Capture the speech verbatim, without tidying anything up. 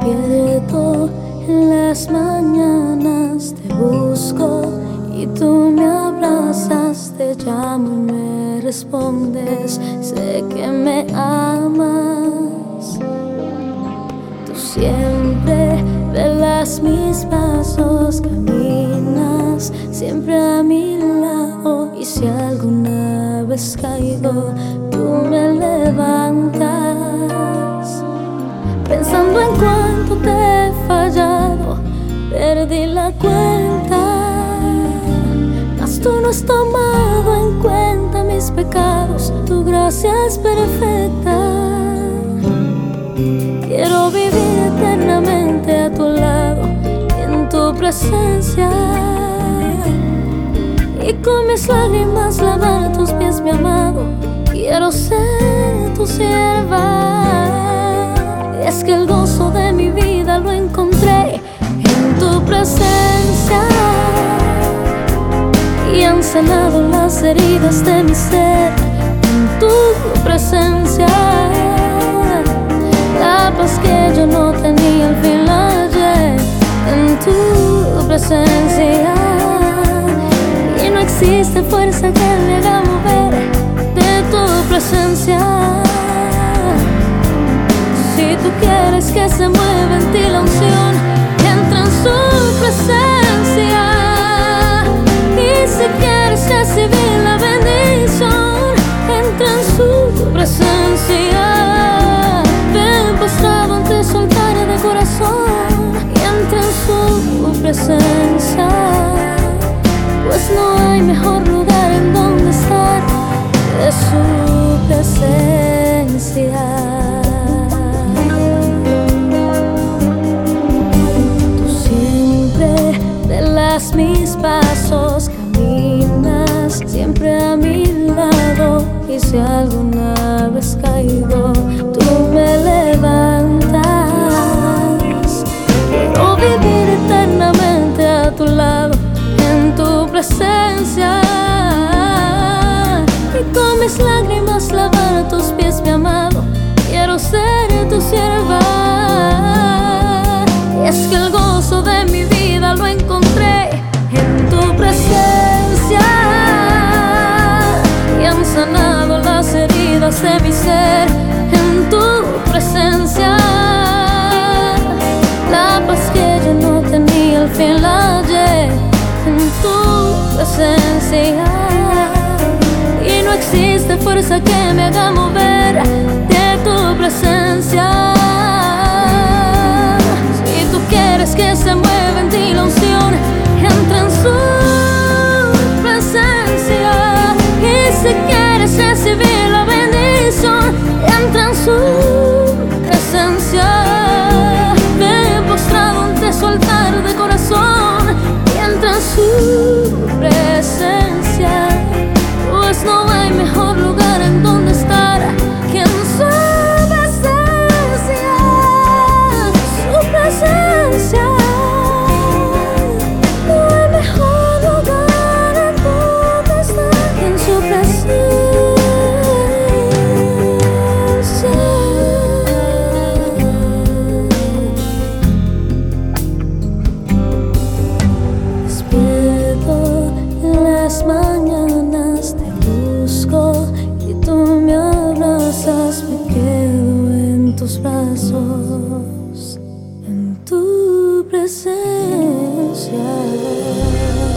Despierto en las mañanas, te busco y tú me abrazas, te llamo y me respondes, sé que me amas. Tú siempre velas mis pasos, caminas siempre a mi lado, y si alguna vez caigo, tú me levantas. Pensando en cuánto te he fallado, perdí la cuenta, mas tú no has tomado en cuenta mis pecados, tu gracia es perfecta. Quiero vivir eternamente a tu lado, en tu presencia, y con mis lágrimas lavar tus pies, mi amado. Quiero ser tu sierva. Es que el gozo de mi vida lo encontré en tu presencia, y han sanado las heridas de mi ser en tu presencia. La paz que yo no tenía al fin la hallé en tu presencia, y no existe fuerza que me haga mover de tu presencia. Si tú quieres que se mueva en ti la unción, entra en su presencia. Y si quieres recibir la bendición, entra en su presencia. Ven postrado ante su altar de corazón y entra en su presencia, pues no hay mejor lugar en donde estar que su presencia. Mis pasos, caminas siempre a mi lado, y si alguna vez caigo, tú me levantas. Quiero vivir eternamente a tu lado, en tu presencia, y con mis lágrimas lavar tus pies, mi amado. Quiero ser tu sierva. Y es que el gozo de mi vida lo encontré en tu presencia, y han sanado las heridas de mi ser en tu presencia. La paz que yo no tenía al fin la hallé en tu presencia, y no existe fuerza que me haga mover de tu presencia. Si tú quieres que se mueva en ti la unción, entra en su presencia. Y si quieres recibir la bendición, entra en su presencia. Ven postrado ante su altar de corazón y entra en su presencia, pues no hay mejor lugar en donde estar que en su presencia. Su presencia. Mañanas te busco y tú me abrazas, me quedo en tus brazos, en tu presencia.